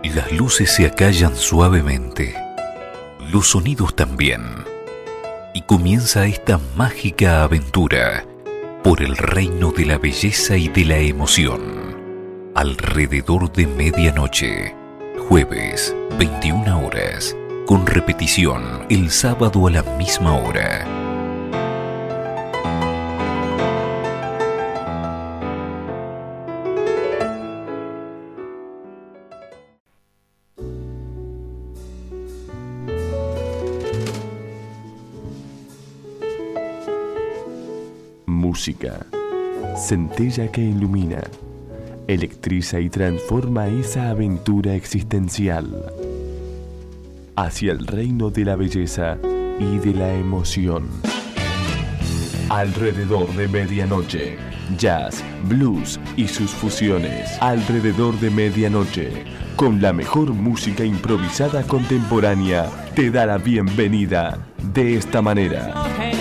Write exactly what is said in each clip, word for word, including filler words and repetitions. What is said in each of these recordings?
Las luces se acallan suavemente, los sonidos también, y comienza esta mágica aventura por el reino de la belleza y de la emoción. Alrededor de medianoche, jueves, veintiuna horas, con repetición el sábado a la misma hora. Música, centella que ilumina, electriza y transforma esa aventura existencial hacia el reino de la belleza y de la emoción. Alrededor de medianoche, jazz, blues y sus fusiones. Alrededor de medianoche, con la mejor música improvisada contemporánea, te da la bienvenida de esta manera.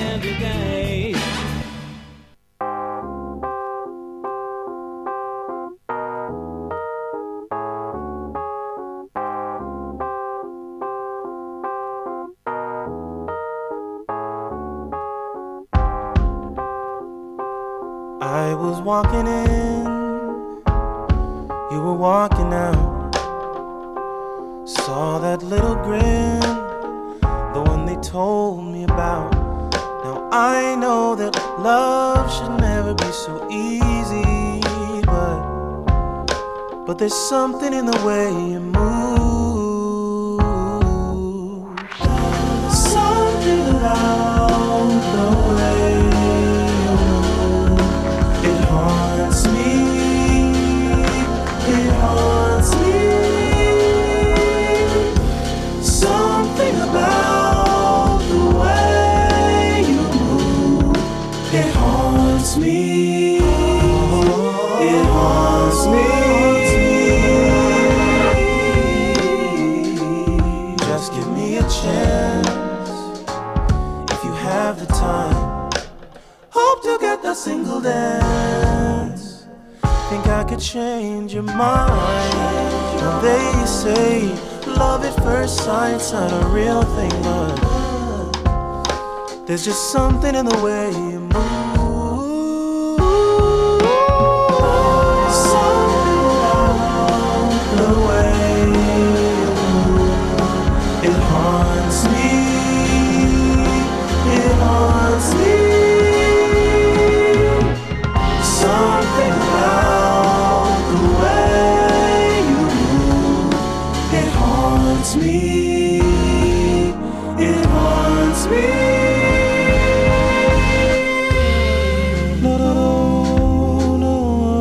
I was walking in, you were walking out. Saw that little grin, the one they told me about. Now I know that love should never be so easy, but but there's something in the way you move, something about the way you move. It haunts me, it haunts me. Something about the way you move. It haunts me, it haunts me. Just give me a chance if you have the time. Hope to get the single dance. Think I could change your mind. Now they say love at first sight's not a real thing, but there's just something in the way you move. Something about the way you move. It haunts me, it haunts me. Something about the way you move. It haunts me, it haunts me. No, no, no,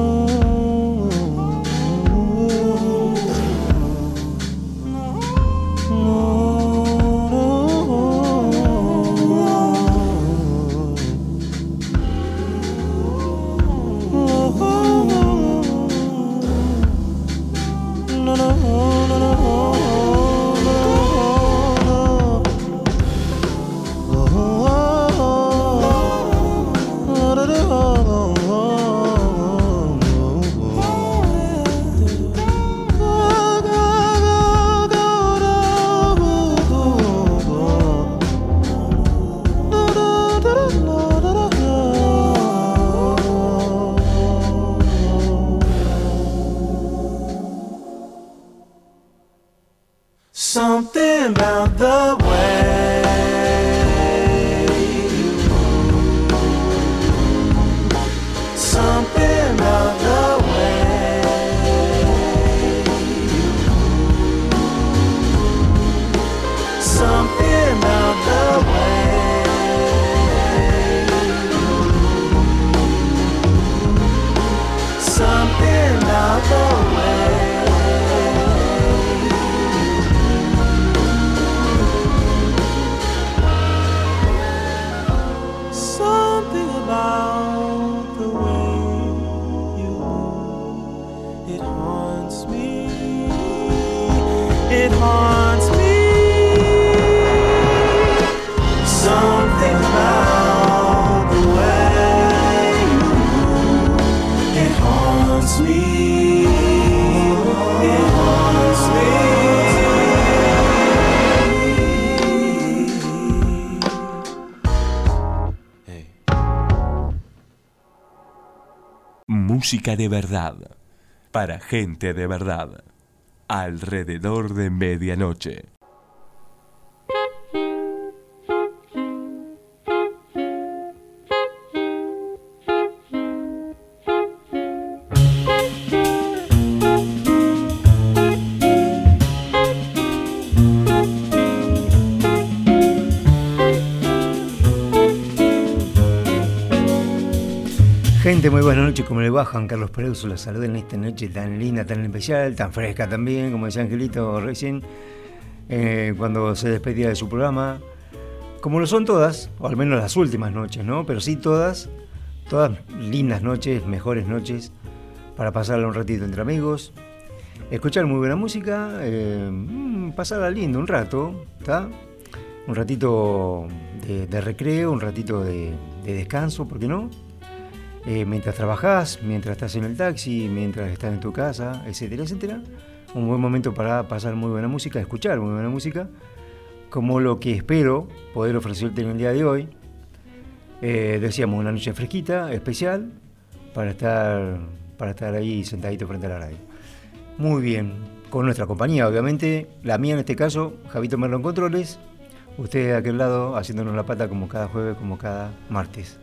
no, no, no. Something about the way you move. Something about the way you move. Something about the way you move. Something about the way. Something about the way you move. It haunts me, it haunts me. Something about the way you move. It haunts me, it haunts me. Música de verdad, para gente de verdad, alrededor de medianoche. Gente, muy buenas noches, ¿cómo le va? Juan Carlos Pereuso, la saluda en esta noche tan linda, tan especial, tan fresca también, como decía Angelito recién, eh, cuando se despedía de su programa, como lo son todas, o al menos las últimas noches, ¿no? Pero sí todas, todas lindas noches, mejores noches, para pasarla un ratito entre amigos, escuchar muy buena música, eh, pasarla lindo un rato, ¿está? Un ratito de, de recreo, un ratito de, de descanso, ¿por qué no? Eh, mientras trabajás, mientras estás en el taxi, mientras estás en tu casa, etcétera, etcétera. Un buen momento para pasar muy buena música, escuchar muy buena música, como lo que espero poder ofrecerte en el día de hoy. Eh, decíamos, una noche fresquita, especial, para estar, para estar ahí sentadito frente a la radio. Muy bien, con nuestra compañía, obviamente, la mía en este caso, Javito Merlo en Controles, usted de aquel lado haciéndonos la pata como cada jueves, como cada martes.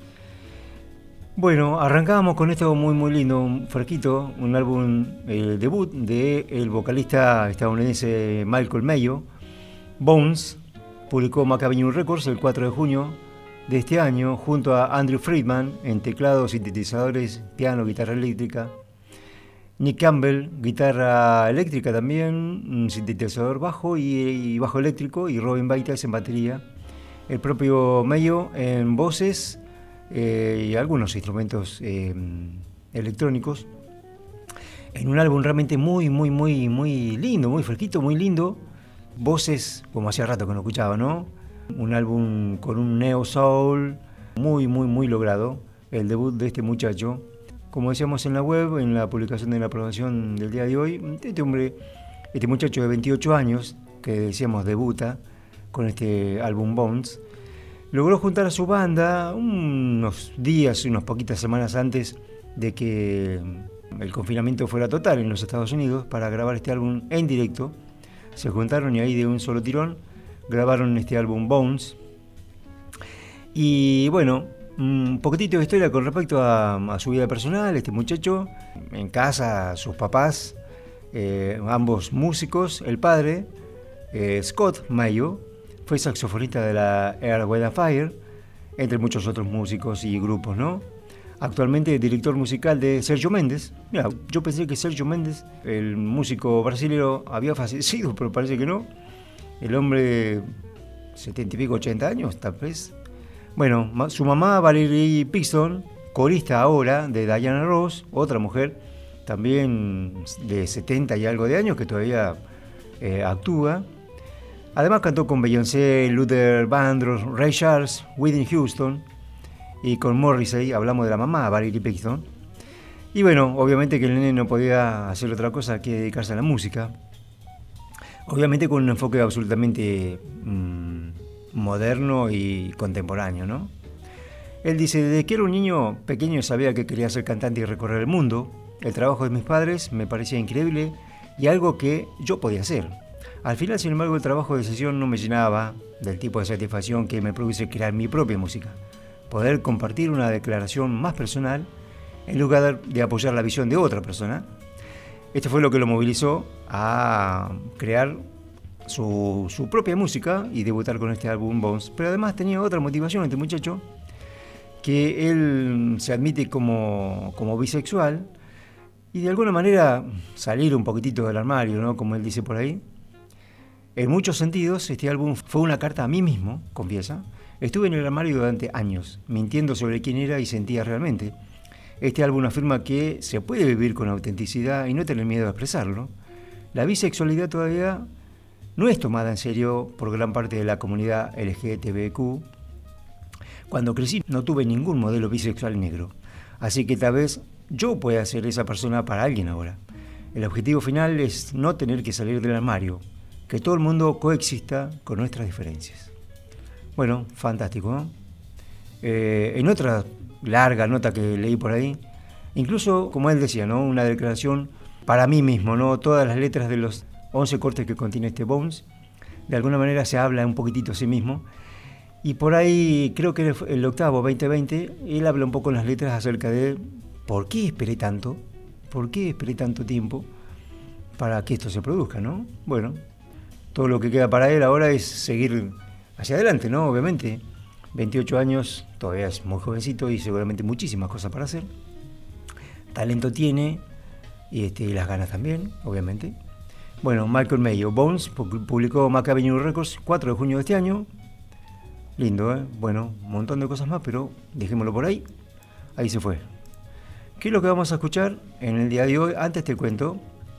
Bueno, arrancábamos con esto muy muy lindo, un fresquito, un álbum, el debut del vocalista estadounidense Malcolm Mayo, Bones, publicó Macabre Records el cuatro de junio de este año, junto a Andrew Friedman en teclados, sintetizadores, piano, guitarra eléctrica, Nick Campbell, guitarra eléctrica también, un sintetizador bajo y, y bajo eléctrico, y Robin Baitas en batería, el propio Mayo en voces, Eh, y algunos instrumentos eh, electrónicos, en un álbum realmente muy, muy, muy, muy lindo, muy fresquito, muy lindo. Voces, como hacía rato que no escuchaba, ¿no? Un álbum con un neo soul muy, muy, muy logrado. El debut de este muchacho, como decíamos en la web, en la publicación de la programación del día de hoy, este hombre, este muchacho de veintiocho años, que decíamos debuta con este álbum Bones, logró juntar a su banda unos días, unas poquitas semanas antes de que el confinamiento fuera total en los Estados Unidos para grabar este álbum en directo. Se juntaron y ahí de un solo tirón grabaron este álbum Bones. Y bueno, un poquitito de historia con respecto a, a su vida personal. Este muchacho, en casa, sus papás, eh, ambos músicos. El padre, eh, Scott Mayo, fue saxofonista de la Earth, Wind and Fire, entre muchos otros músicos y grupos, ¿no? Actualmente director musical de Sergio Méndez. Mira, yo pensé que Sergio Méndez, el músico brasileño, había fallecido, pero parece que no. El hombre, setenta y pico, ochenta años, tal vez. Bueno, su mamá, Valerie Pixton, corista ahora de Diana Ross, otra mujer, también de setenta y algo de años, que todavía eh, actúa. Además cantó con Beyoncé, Luther Vandross, Ray Charles, Whitney Houston, y con Morrissey. Hablamos de la mamá, Valerie Pixton. Y bueno, obviamente que el nene no podía hacer otra cosa que dedicarse a la música. Obviamente con un enfoque absolutamente mmm, moderno y contemporáneo, ¿no? Él dice, desde que era un niño pequeño sabía que quería ser cantante y recorrer el mundo. El trabajo de mis padres me parecía increíble y algo que yo podía hacer. Al final, sin embargo, el trabajo de sesión no me llenaba del tipo de satisfacción que me produce crear mi propia música. Poder compartir una declaración más personal en lugar de apoyar la visión de otra persona. Esto fue lo que lo movilizó a crear su, su propia música y debutar con este álbum Bones. Pero además tenía otra motivación este muchacho, que él se admite como, como bisexual y de alguna manera salir un poquitito del armario, ¿no? Como él dice por ahí. En muchos sentidos, este álbum fue una carta a mí mismo, confiesa. Estuve en el armario durante años, mintiendo sobre quién era y sentía realmente. Este álbum afirma que se puede vivir con autenticidad y no tener miedo a expresarlo. La bisexualidad todavía no es tomada en serio por gran parte de la comunidad L G B T Q. Cuando crecí no tuve ningún modelo bisexual negro, así que tal vez yo pueda ser esa persona para alguien ahora. El objetivo final es no tener que salir del armario, que todo el mundo coexista con nuestras diferencias. Bueno, fantástico, ¿no? Eh, en otra larga nota que leí por ahí, Incluso, como él decía, ¿no? Una declaración para mí mismo, ¿no? Todas las letras de los once cortes que contiene este Bones, de alguna manera se habla un poquitito a sí mismo. Y por ahí, creo que el octavo, veinte veinte, él habla un poco en las letras acerca de por qué esperé tanto, por qué esperé tanto tiempo para que esto se produzca, ¿no? Bueno, todo lo que queda para él ahora es seguir hacia adelante, ¿no? Obviamente, veintiocho años, todavía es muy jovencito y seguramente muchísimas cosas para hacer. Talento tiene y este, las ganas también, obviamente. Bueno, Michael Mayo, Bones, publicó Macabre New Records, cuatro de junio de este año. Lindo, ¿eh? Bueno, un montón de cosas más, pero dejémoslo por ahí. Ahí se fue. ¿Qué es lo que vamos a escuchar en el día de hoy? Antes te cuento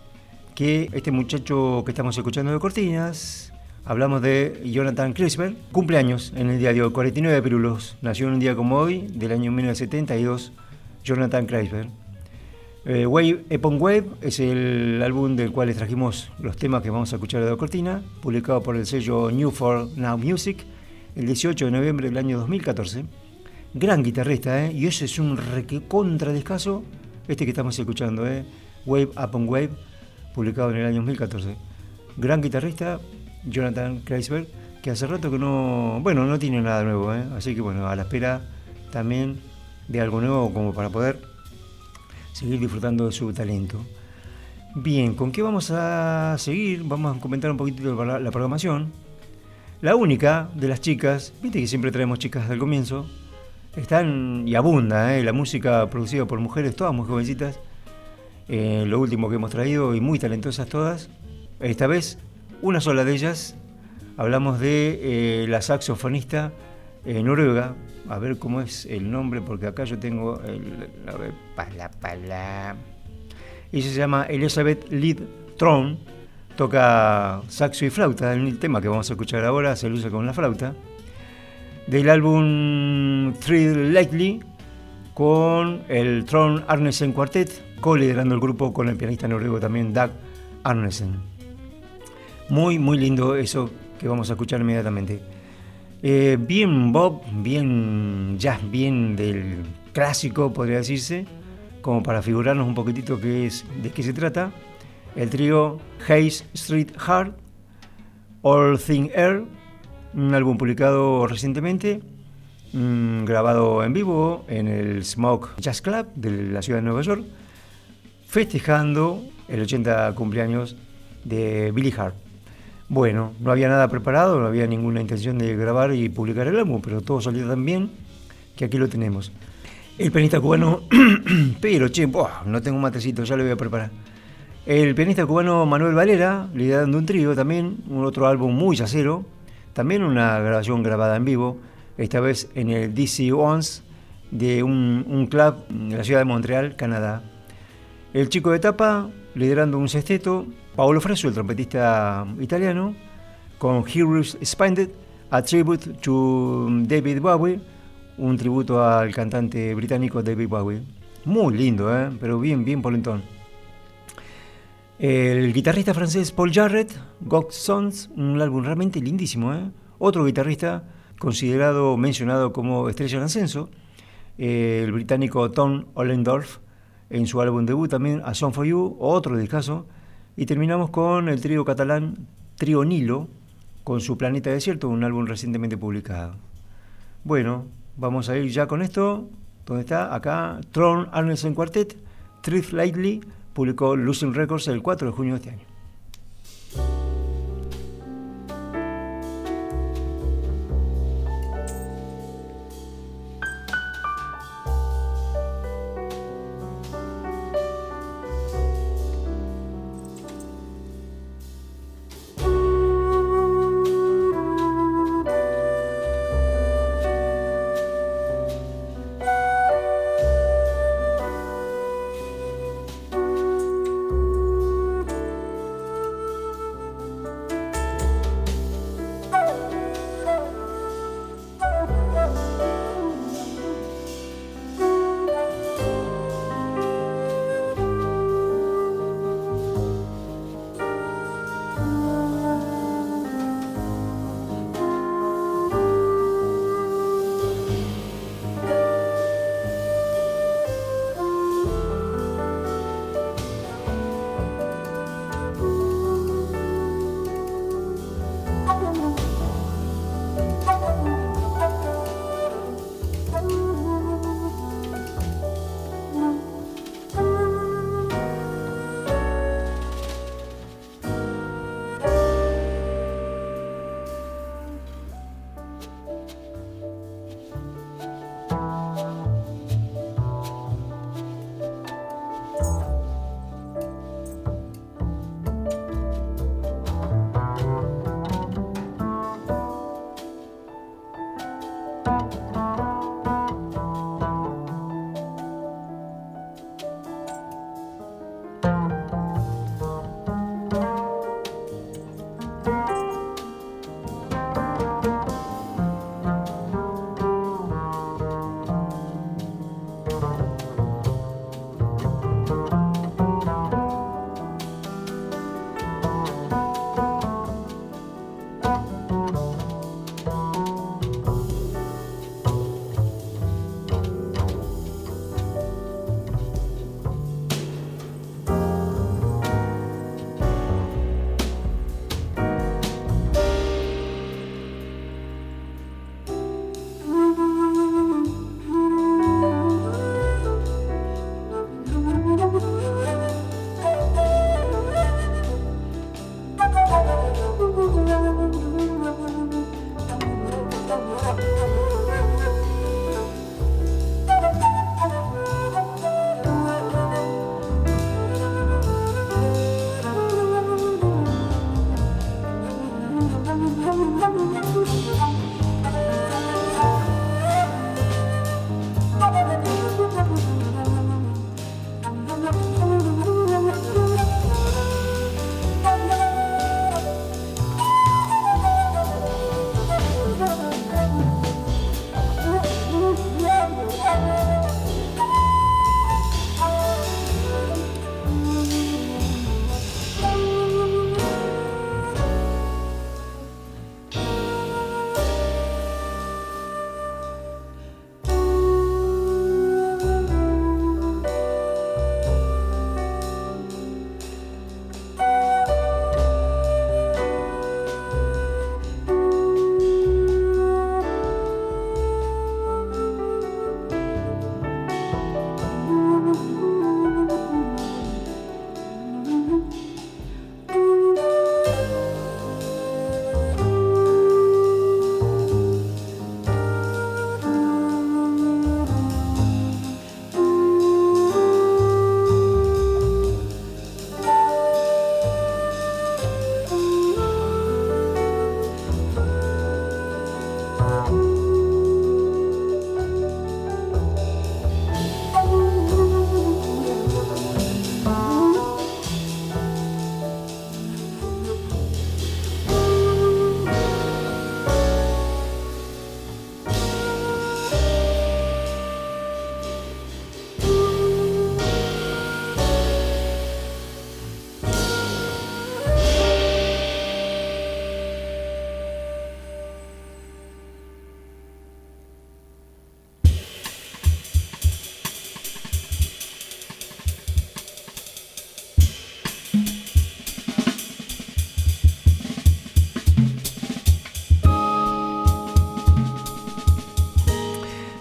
que este muchacho que estamos escuchando de cortinas, hablamos de Jonathan Kreisberg, cumpleaños en el día de hoy, cuarenta y nueve pirulos. Nació en un día como hoy, del año mil novecientos setenta y dos, Jonathan Kreisberg. Eh, Wave Upon Wave es el álbum del cual les trajimos los temas que vamos a escuchar de la cortina, publicado por el sello New for Now Music el dieciocho de noviembre del año dos mil catorce. Gran guitarrista, ¿eh? Y ese es un recontra descaso, este que estamos escuchando, ¿eh? Wave Upon Wave, publicado en el año dos mil catorce. Gran guitarrista, Jonathan Kreisberg, que hace rato que no, bueno, no tiene nada nuevo, ¿eh? Así que bueno, a la espera también de algo nuevo como para poder seguir disfrutando de su talento. Bien, ¿con qué vamos a seguir? Vamos a comentar un poquito de la programación. La única de las chicas, viste que siempre traemos chicas al comienzo, están y abunda, ¿eh? La música producida por mujeres, todas muy jovencitas, eh, lo último que hemos traído y muy talentosas todas. Esta vez, una sola de ellas, hablamos de eh, la saxofonista eh, noruega. A ver cómo es el nombre, porque acá yo tengo el... A ver, pala, pala. Ella se llama Elizabeth Lid Tron, toca saxo y flauta, el tema que vamos a escuchar ahora se lo usa con la flauta, del álbum Thrill Lightly, con el Trond Arnesen Quartet, co-liderando el grupo con el pianista noruego también, Dag Arnesen. Muy, muy lindo eso que vamos a escuchar inmediatamente. Eh, bien Bob, bien jazz, bien del clásico, podría decirse, como para figurarnos un poquitito qué es, de qué se trata. El trío Hayes Street Heart, All Thing Air, un álbum publicado recientemente, mmm, grabado en vivo en el Smoke Jazz Club de la ciudad de Nueva York, festejando el ochenta cumpleaños de Billy Hart. Bueno, no había nada preparado, no había ninguna intención de grabar y publicar el álbum, pero todo salió tan bien que aquí lo tenemos. El pianista cubano, pero che, boh, no tengo un matecito, ya lo voy a preparar. El pianista cubano Manuel Valera, liderando un trío también, un otro álbum muy jazzero, también una grabación grabada en vivo, esta vez en el D C Once de un, un club en la ciudad de Montreal, Canadá. El chico de tapa, liderando un sexteto, Paolo Fresu, el trompetista italiano, con Heroes Expanded, a tribute to David Bowie, un tributo al cantante británico David Bowie. Muy lindo, ¿eh? Pero bien, bien polentón. El guitarrista francés Paul Jarrett, God Sons, un álbum realmente lindísimo, ¿eh? Otro guitarrista considerado, mencionado como estrella en ascenso, eh, el británico Tom Ollendorf, en su álbum debut también, A Song for You, otro discazo. Y terminamos con el trío catalán Trío Nilo, con su Planeta Desierto, un álbum recientemente publicado. Bueno, vamos a ir ya con esto. ¿Dónde está? Acá, Trond Arnesen Quartet, Thrill Lightly, publicó Lucid Records el cuatro de junio de este año.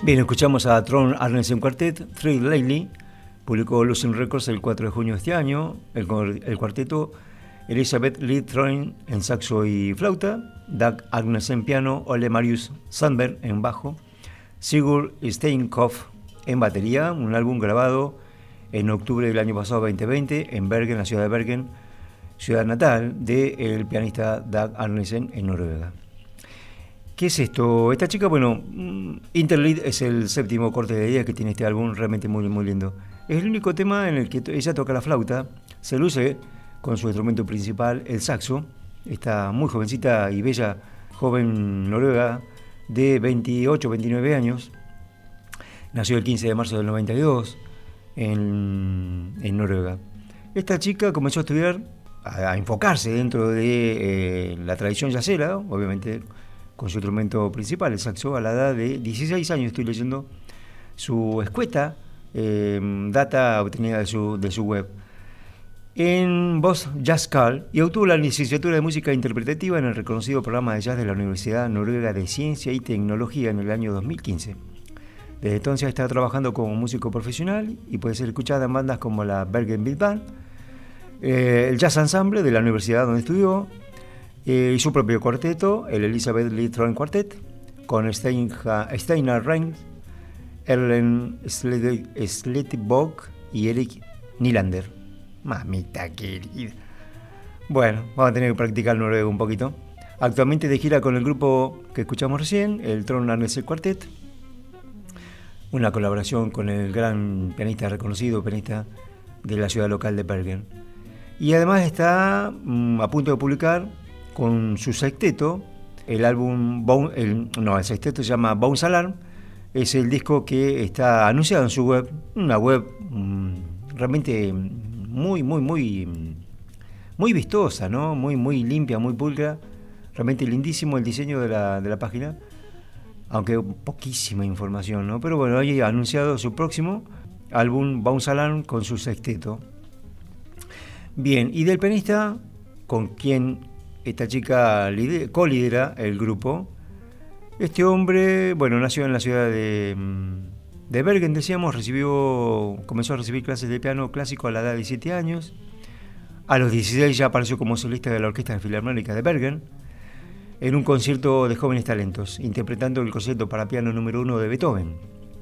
Bien, escuchamos a Trond Arnesen Quartet, Three Lately, publicó Lucent Records el cuatro de junio de este año, el, el cuarteto Elisabeth Lied-Troin en saxo y flauta, Dag Arnesen piano, Ole Marius Sandberg en bajo, Sigurd Steinkopf en batería, un álbum grabado en octubre del año pasado veinte veinte en Bergen, la ciudad de Bergen, ciudad natal del pianista Dag Arnesen en Noruega. ¿Qué es esto? Esta chica, bueno, Interlude es el séptimo corte de día que tiene este álbum, realmente muy, muy lindo. Es el único tema en el que ella toca la flauta, se luce con su instrumento principal, el saxo. Esta muy jovencita y bella joven noruega de veintiocho, veintinueve años, nació el quince de marzo del noventa y dos en, en Noruega. Esta chica comenzó a estudiar, a, a enfocarse dentro de eh, la tradición yacera, obviamente con su instrumento principal, el saxo, a la edad de dieciséis años. Estoy leyendo su escueta, eh, data obtenida de su, de su web. En voz Jazz Carl, y obtuvo la licenciatura de música interpretativa en el reconocido programa de jazz de la Universidad Noruega de Ciencia y Tecnología en el año dos mil quince. Desde entonces está trabajando como músico profesional y puede ser escuchada en bandas como la Bergen Big Band, eh, el Jazz Ensemble de la universidad donde estudió, eh, y su propio cuarteto, el Elisabeth Lied-Troin Quartet, con Stein, Steinar Reins, Erlen Slettebog y Erik Nylander. Mamita querida. Bueno, vamos a tener que practicar noruego un poquito. Actualmente de gira con el grupo que escuchamos recién, el Trond Arnesen Quartet, una colaboración con el gran pianista reconocido, pianista de la ciudad local de Bergen. Y además está mmm, a punto de publicar con su sexteto el álbum, Bone, el, no, el sexteto se llama Bones Alarm, es el disco que está anunciado en su web, una web mmm, realmente muy, muy, muy, muy vistosa, ¿no? Muy, muy limpia, muy pulcra, realmente lindísimo el diseño de la, de la página, aunque poquísima información, ¿no? Pero bueno, ahí ha anunciado su próximo álbum, Bones Alarm, con su sexteto. Bien, y del pianista con quien esta chica co-lidera el grupo, este hombre, bueno, nació en la ciudad de, de Bergen, decíamos, recibió, comenzó a recibir clases de piano clásico a la edad de diecisiete años, a los dieciséis ya apareció como solista de la Orquesta Filarmónica de Bergen, en un concierto de jóvenes talentos, interpretando el concierto para piano número uno de Beethoven.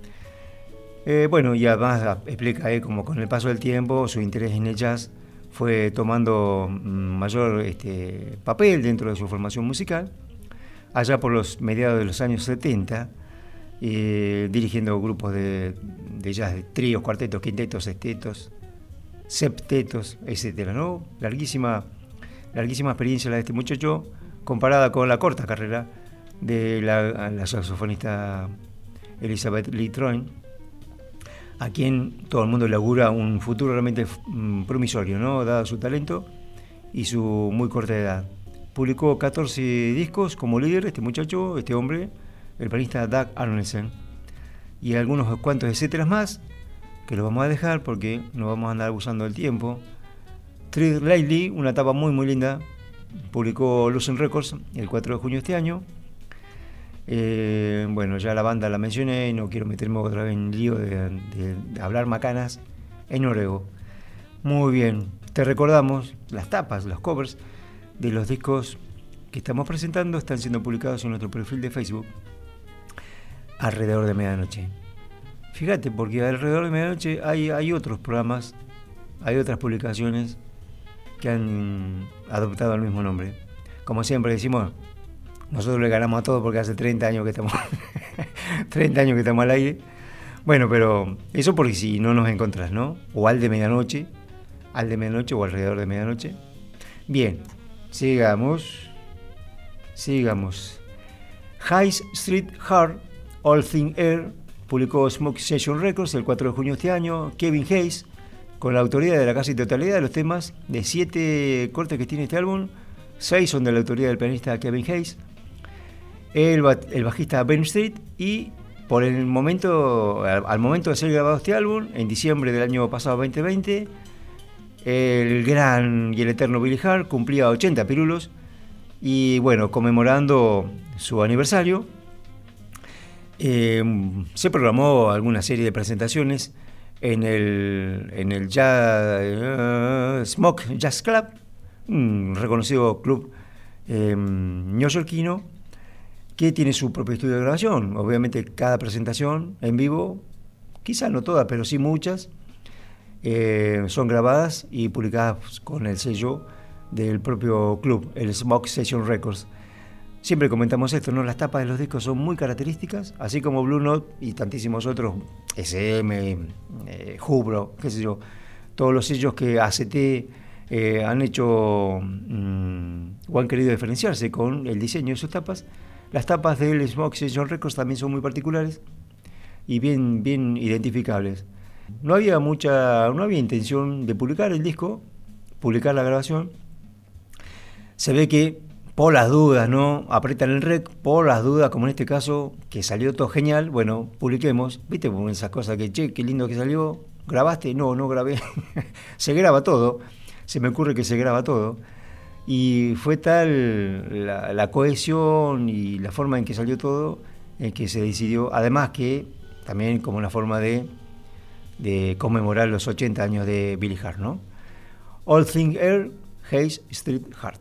Eh, bueno, y además explica eh, como con el paso del tiempo su interés en el jazz fue tomando mayor este, papel dentro de su formación musical, allá por los mediados de los años setenta, eh, dirigiendo grupos de, de jazz, de tríos, cuartetos, quintetos, sextetos, septetos, etcétera, ¿no? Larguísima, larguísima experiencia la de este muchacho, comparada con la corta carrera de la, la saxofonista Elisabeth Lied-Troin, a quien todo el mundo le augura un futuro realmente promisorio, ¿no? Dado su talento y su muy corta edad. Publicó catorce discos como líder este muchacho, este hombre, el pianista Dag Arnesen, y algunos cuantos etcétera más, que los vamos a dejar porque no vamos a andar abusando del tiempo. Three Lately, una etapa muy muy linda, publicó Lucent Records el cuatro de junio de este año. Eh, bueno, ya la banda la mencioné y no quiero meterme otra vez en lío de, de, de hablar macanas en noruego. Muy bien, te recordamos las tapas, los covers de los discos que estamos presentando están siendo publicados en nuestro perfil de Facebook alrededor de medianoche. Fíjate, porque alrededor de medianoche hay, hay otros programas, hay otras publicaciones que han adoptado el mismo nombre. Como siempre decimos, nosotros le ganamos a todo porque hace treinta años que estamos treinta años que estamos al aire. Bueno, pero eso porque si no nos encontrás, ¿no? O al de medianoche, al de medianoche o alrededor de medianoche. Bien, sigamos. Sigamos. High Street Heart, All Thing Air, publicó Smoke Session Records el cuatro de junio de este año. Kevin Hayes, con la autoría de la casi totalidad de los temas, de siete cortes que tiene este álbum, seis son de la autoría del pianista Kevin Hayes, el, el bajista Ben Street, y por el momento, al, al momento de ser grabado este álbum, en diciembre del año pasado veinte veinte, el gran y el eterno Billy Hart cumplía ochenta pirulos, y bueno, conmemorando su aniversario, Eh, se programó alguna serie de presentaciones en el, en el jazz, uh, Smoke Jazz Club, un reconocido club eh, neoyorquino que tiene su propio estudio de grabación. Obviamente cada presentación en vivo, quizás no todas, pero sí muchas, eh, son grabadas y publicadas con el sello del propio club, el Smoke Session Records. Siempre comentamos esto, ¿no? Las tapas de los discos son muy características, así como Blue Note y tantísimos otros, S M, eh, Hubro, qué sé yo, todos los sellos que A C T eh, han hecho mmm, o han querido diferenciarse con el diseño de sus tapas. Las tapas del Smoke Session Records también son muy particulares y bien, bien identificables. No había mucha, no había intención de publicar el disco, publicar la grabación. Se ve que por las dudas, ¿no? Apretan el rec, por las dudas, como en este caso, que salió todo genial, bueno, publiquemos. ¿Viste? Como esas cosas que, che, qué lindo que salió. ¿Grabaste? No, no grabé. Se graba todo. Se me ocurre que se graba todo. Y fue tal la, la cohesión y la forma en que salió todo, en que se decidió, además que también como una forma de, de conmemorar los ochenta años de Billy Hart, ¿no? All Things Air, Hayes Street Heart.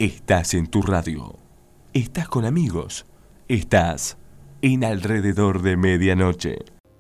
Estás en tu radio. Estás con amigos. Estás en Alrededor de Medianoche.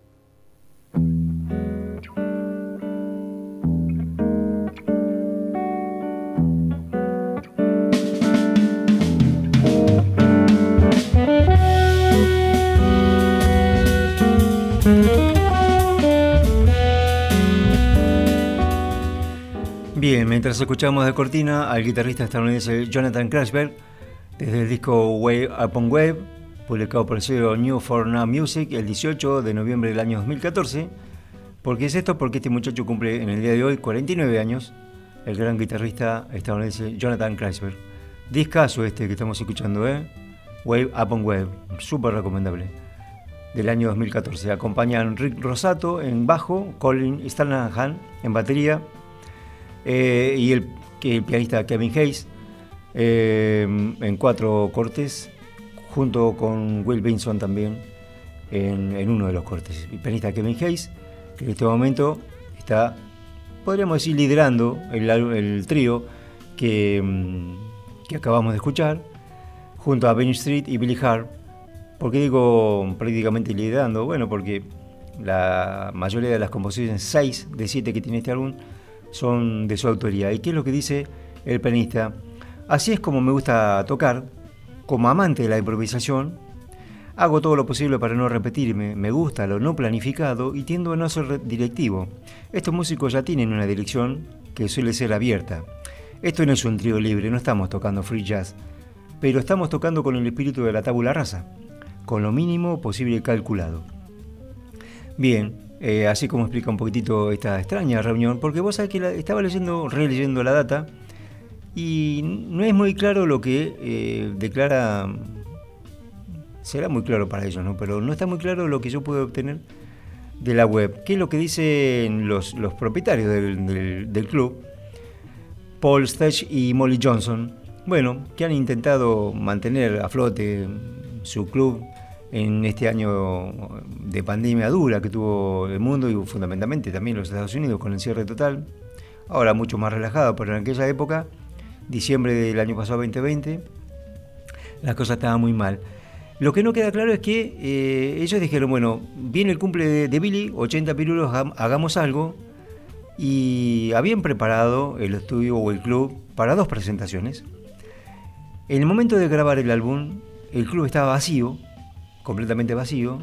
Bien, mientras escuchamos de cortina al guitarrista estadounidense Jonathan Krashberg desde el disco Wave Upon Wave, publicado por el sello New for Now Music el dieciocho de noviembre del año dos mil catorce. ¿Por qué es esto? Porque este muchacho cumple en el día de hoy cuarenta y nueve años, el gran guitarrista estadounidense Jonathan Krashberg. Discazo este que estamos escuchando, ¿eh? Wave Upon Wave, súper recomendable, del año dos mil catorce. Acompañan Rick Rosato en bajo, Colin Stranahan en batería, eh, y el, el pianista Kevin Hayes eh, en cuatro cortes, junto con Will Benson también en, en uno de los cortes. El pianista Kevin Hayes, que en este momento está, podríamos decir, liderando el, el trío que, que acabamos de escuchar, junto a Benny Street y Billy Hart. ¿Por qué digo prácticamente liderando? Bueno, porque la mayoría de las composiciones, seis de siete que tiene este álbum, son de su autoría. ¿Y qué es lo que dice el pianista? Así es como me gusta tocar. Como amante de la improvisación, hago todo lo posible para no repetirme, me gusta lo no planificado y tiendo a no ser directivo. Estos músicos ya tienen una dirección que suele ser abierta. Esto no es un trío libre, no estamos tocando free jazz, pero estamos tocando con el espíritu de la tabula rasa, con lo mínimo posible calculado. Bien, eh, así como explica un poquitito esta extraña reunión, porque vos sabés que la, estaba leyendo, releyendo la data, y no es muy claro lo que eh, declara, será muy claro para ellos, ¿no? Pero no está muy claro lo que yo puedo obtener de la web. ¿Qué es lo que dicen los, los propietarios del, del, del club? Paul Stage y Molly Johnson, bueno, que han intentado mantener a flote su club en este año de pandemia dura que tuvo el mundo y fundamentalmente también los Estados Unidos con el cierre total. Ahora mucho más relajado, pero en aquella época, diciembre del año pasado veinte veinte, la cosa estaba muy mal. Lo que no queda claro es que eh, ellos dijeron, bueno, viene el cumple de, de Billy, ochenta pirulos, hagamos algo, y habían preparado el estudio o el club para dos presentaciones. En el momento de grabar el álbum, el club estaba vacío, completamente vacío,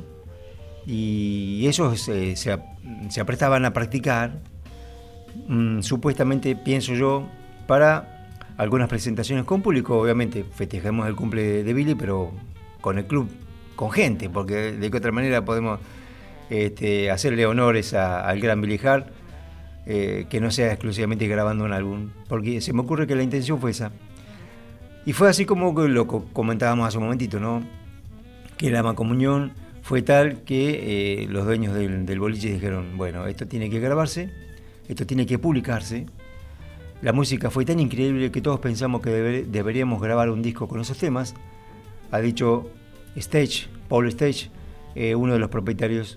y ellos eh, se, se aprestaban a practicar, mmm, supuestamente, pienso yo, para algunas presentaciones con público. Obviamente festejamos el cumple de, de Billy, pero con el club, con gente, porque de qué otra manera podemos este, hacerle honores a, al gran Billy Hart, eh, que no sea exclusivamente grabando un álbum, porque se me ocurre que la intención fue esa. Y fue así como lo comentábamos hace un momentito, ¿no? Que la mancomunión fue tal que eh, los dueños del, del boliche dijeron, bueno, esto tiene que grabarse, esto tiene que publicarse. La música fue tan increíble que todos pensamos que deber, deberíamos grabar un disco con esos temas. Ha dicho Stage, Paul Stage, eh, uno de los propietarios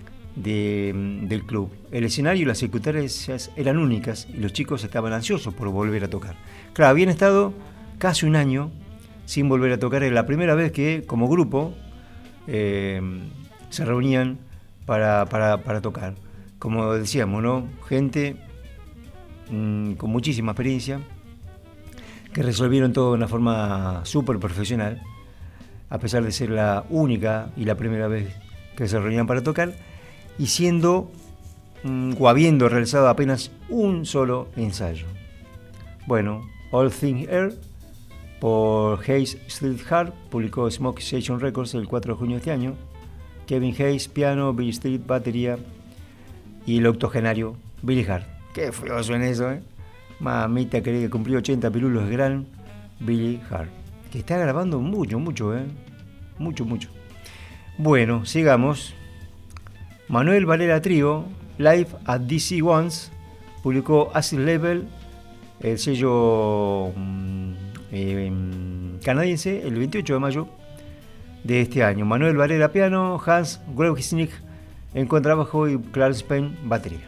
de, del club. El escenario y las secretarias eran únicas y los chicos estaban ansiosos por volver a tocar. Claro, habían estado casi un año sin volver a tocar. Era la primera vez que como grupo eh, se reunían para, para, para tocar. Como decíamos, ¿no? Gente mmm, con muchísima experiencia que resolvieron todo de una forma súper profesional, a pesar de ser la única y la primera vez que se reunían para tocar, y siendo mmm, o habiendo realizado apenas un solo ensayo. Bueno, All Things Air por Hayes Street Hart, publicó Smoke Station Records el cuatro de junio de este año. Kevin Hayes, piano, Billy Street, batería, y el octogenario Billy Hart. Qué feo suena eso, ¿eh? Mamita, quería que cumplió ochenta pirulos, gran Billy Hart, que está grabando mucho, mucho, ¿eh? Mucho, mucho. Bueno, sigamos. Manuel Valera Trío, Live at D C Once, publicó Acid Level, el sello eh, canadiense, el veintiocho de mayo de este año. Manuel Valera piano, Hans Greusnick en contrabajo y Clarence Payne batería.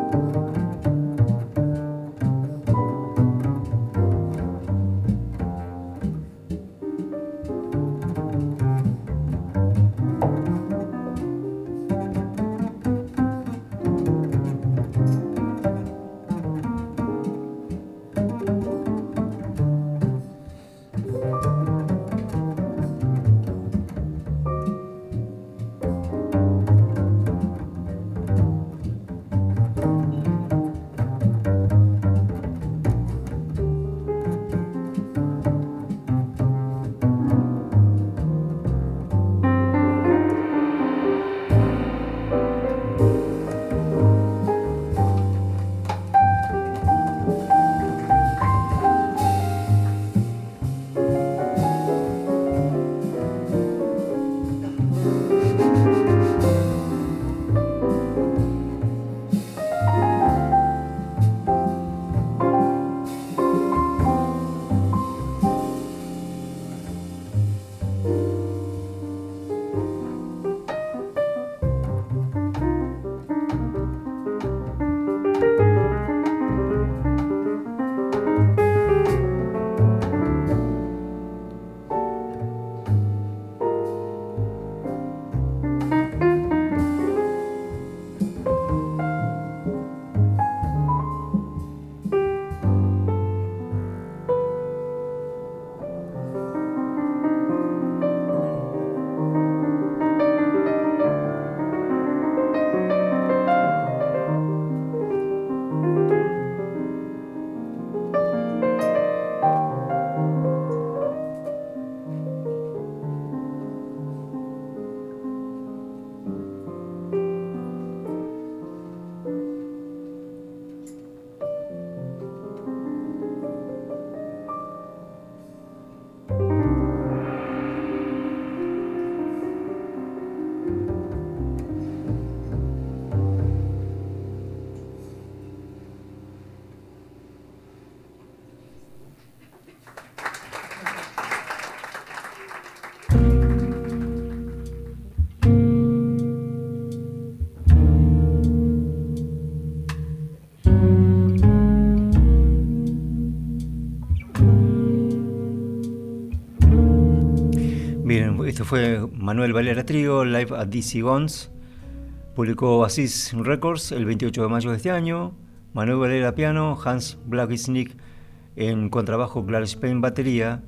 Esto fue Manuel Valera Trío, Live at D C Gons. Publicó Aziz Records el veintiocho de mayo de este año. Manuel Valera piano, Hans Blagisnik en contrabajo, Clark Spain batería.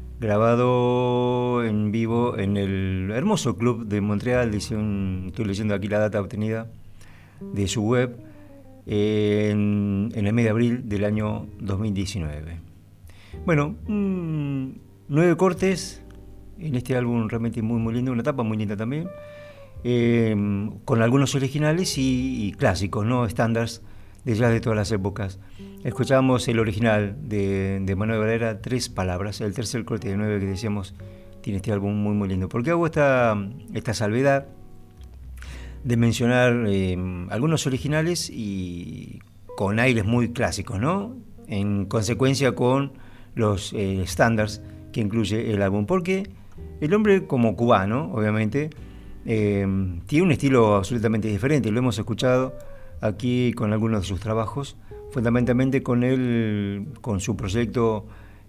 Grabado en vivo en el hermoso club de Montreal. Dice un, estoy leyendo aquí la data obtenida de su web. En, en el mes de abril del año dos mil diecinueve. Bueno, mmm, nueve cortes en este álbum realmente muy muy lindo, una etapa muy linda también, eh, con algunos originales y, y clásicos, no estándares de jazz de todas las épocas. Escuchamos el original de, de Manuel Valera, Tres Palabras, el tercer corte de nueve que decíamos tiene este álbum muy muy lindo. ¿Por qué hago esta, esta salvedad de mencionar eh, algunos originales y con aires muy clásicos, ¿no? En consecuencia con los eh, estándares que incluye el álbum? Porque el hombre, como cubano, obviamente, eh, tiene un estilo absolutamente diferente. Lo hemos escuchado aquí con algunos de sus trabajos, fundamentalmente con él, con su proyecto,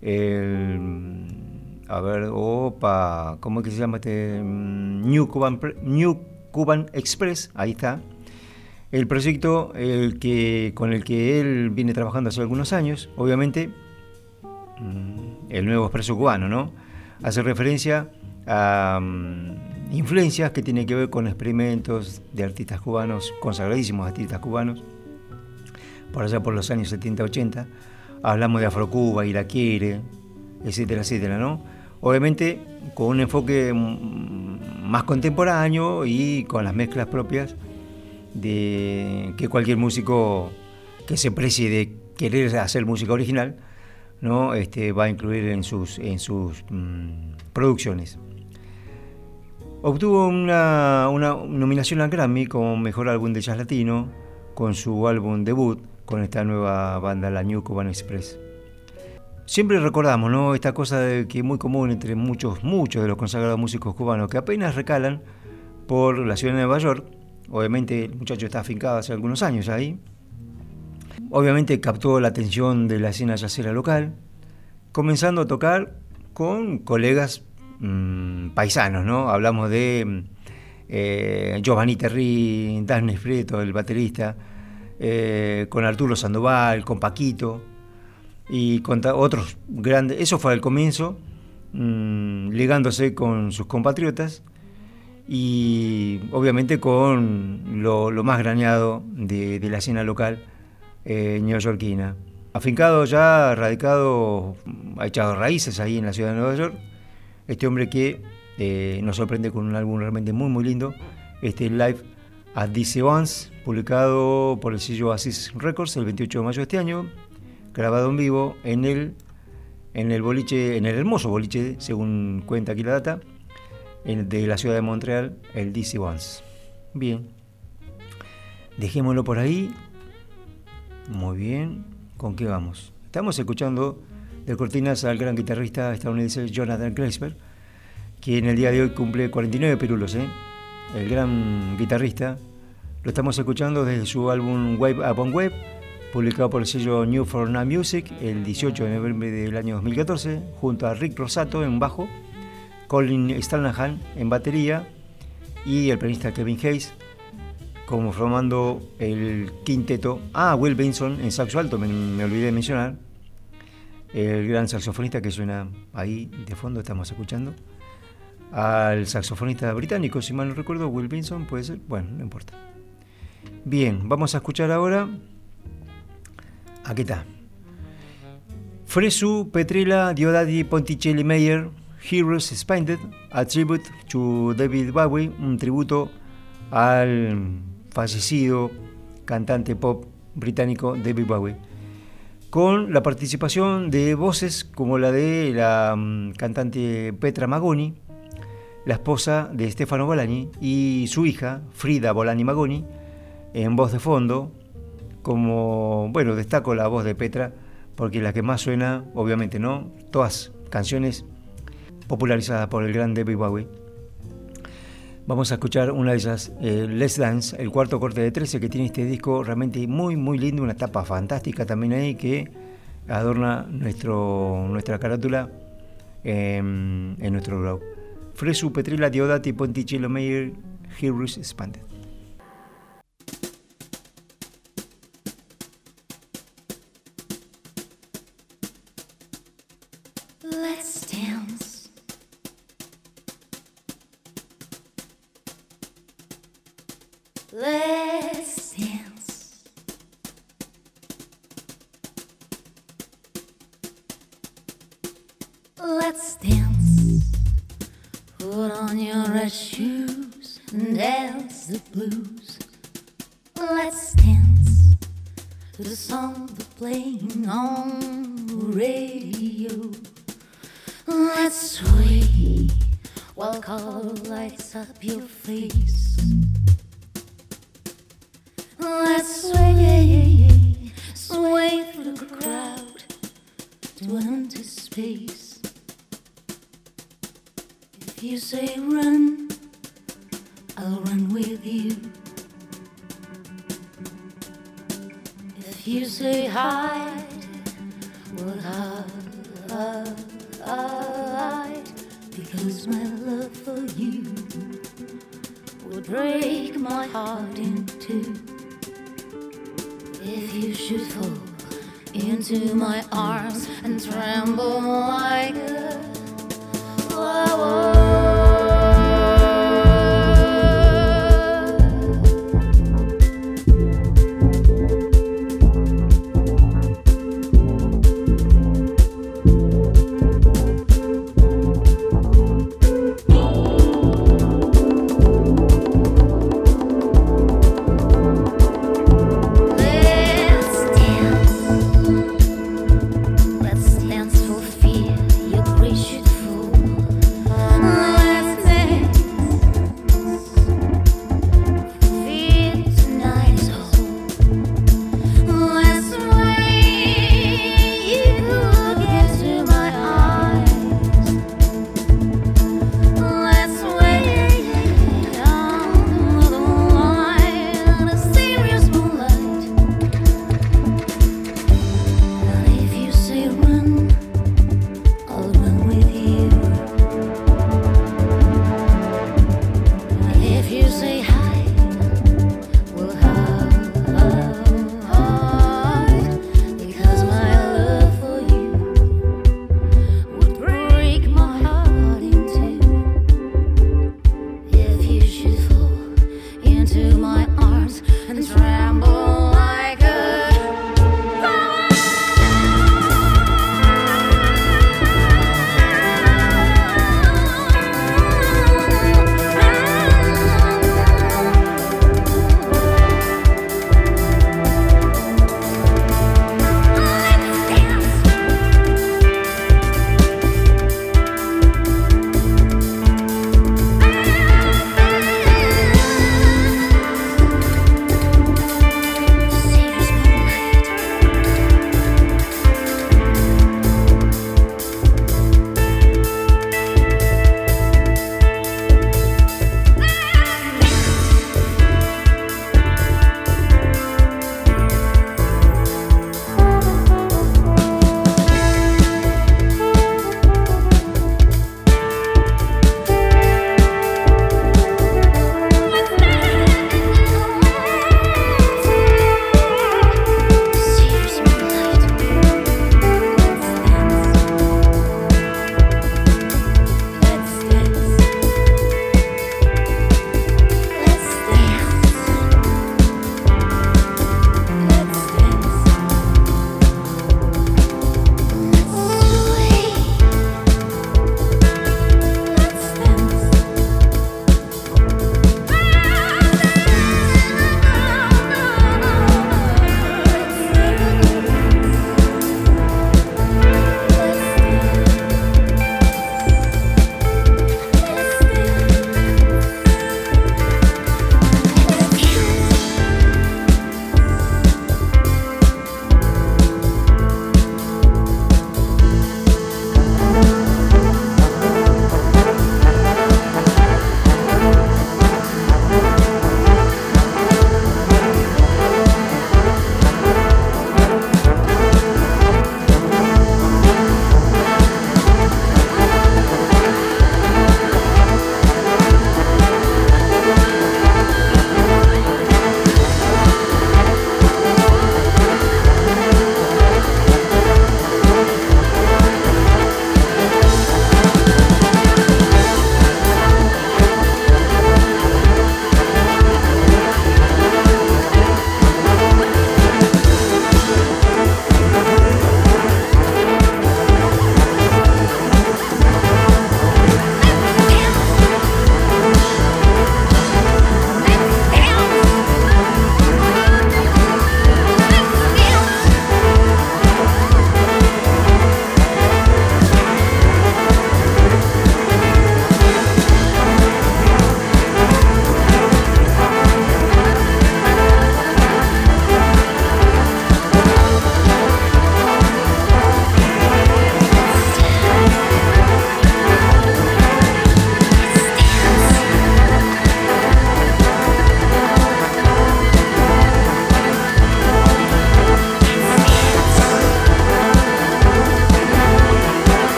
el, a ver, opa, ¿cómo es que se llama este? New Cuban, New Cuban Express, ahí está. El proyecto el que, con el que él viene trabajando hace algunos años, obviamente, el nuevo expreso cubano, ¿no? Hace referencia a um, influencias que tienen que ver con experimentos de artistas cubanos, consagradísimos artistas cubanos, por allá por los años setenta ochenta. Hablamos de Afrocuba, Iraquiere, etcétera, etcétera, ¿no? Obviamente con un enfoque más contemporáneo y con las mezclas propias de que cualquier músico que se precie de querer hacer música original, ¿no? Este, va a incluir en sus, en sus mmm, producciones. Obtuvo una, una nominación al Grammy como mejor álbum de jazz latino con su álbum debut con esta nueva banda, la New Cuban Express. Siempre recordamos, ¿no?, esta cosa de que es muy común entre muchos, muchos de los consagrados músicos cubanos que apenas recalan por la ciudad de Nueva York. Obviamente el muchacho está afincado hace algunos años ahí, obviamente captó la atención de la escena jazzera local, comenzando a tocar con colegas mmm, paisanos, ¿no? Hablamos de eh, Giovanni Terry, Dani Freto, el baterista, eh, con Arturo Sandoval, con Paquito y con otros grandes. Eso fue al comienzo, mmm, ligándose con sus compatriotas y obviamente con lo, lo más graneado de, de la escena local eh, neoyorquina. Afincado ya, radicado, ha echado raíces ahí en la ciudad de Nueva York, este hombre que eh, nos sorprende con un álbum realmente muy muy lindo, este Live at D C Once, publicado por el sello Oasis Records el veintiocho de mayo de este año, grabado en vivo en el, en el boliche, en el hermoso boliche, según cuenta aquí la data, en, de la ciudad de Montreal, el D C Once. Bien, dejémoslo por ahí. Muy bien. ¿Con qué vamos? Estamos escuchando de cortinas al gran guitarrista estadounidense Jonathan Gleisberg, que en el día de hoy cumple cuarenta y nueve pirulos, ¿eh? El gran guitarrista. Lo estamos escuchando desde su álbum Wave Upon Wave, publicado por el sello New for Now Music el dieciocho de noviembre del año dos mil catorce, junto a Rick Rosato en bajo, Colin Stranahan en batería y el pianista Kevin Hayes, como formando el quinteto. Ah, Will Benson en saxo alto, me, me olvidé de mencionar, el gran saxofonista que suena ahí de fondo, estamos escuchando al saxofonista británico, si mal no recuerdo, Will Benson, puede ser, bueno, no importa. Bien, vamos a escuchar ahora, aquí está, Fresu Petrella Diodati Ponticelli Meyer, Heroes Expanded, a tribute to David Bowie, un tributo al fallecido cantante pop británico David Bowie, con la participación de voces como la de la um, cantante Petra Magoni, la esposa de Stefano Bolani, y su hija Frida Bolani Magoni en voz de fondo. Como, bueno, destaco la voz de Petra porque es la que más suena, obviamente, ¿no? Todas canciones popularizadas por el gran David Bowie. Vamos a escuchar una de ellas, eh, Let's Dance, el cuarto corte de trece que tiene este disco, realmente muy muy lindo, una tapa fantástica también ahí que adorna nuestro, nuestra carátula eh, en nuestro blog. Fresu Petrella Diodati Ponticelli Meyer, Heroes Expanded. Let's dance. Let's dance. Let's dance. Put on your red shoes and dance the blues. Let's dance to the song that's playing on the radio. Let's sway while color lights up your face. Let's sway, sway through the crowd to empty space. If you say run, I'll run with you. If you say hide, well, I'll hide, because my love for you would break my heart in two. If you should fall into my arms and tremble like a flower. Let's dance for fear, you're graceful. Let's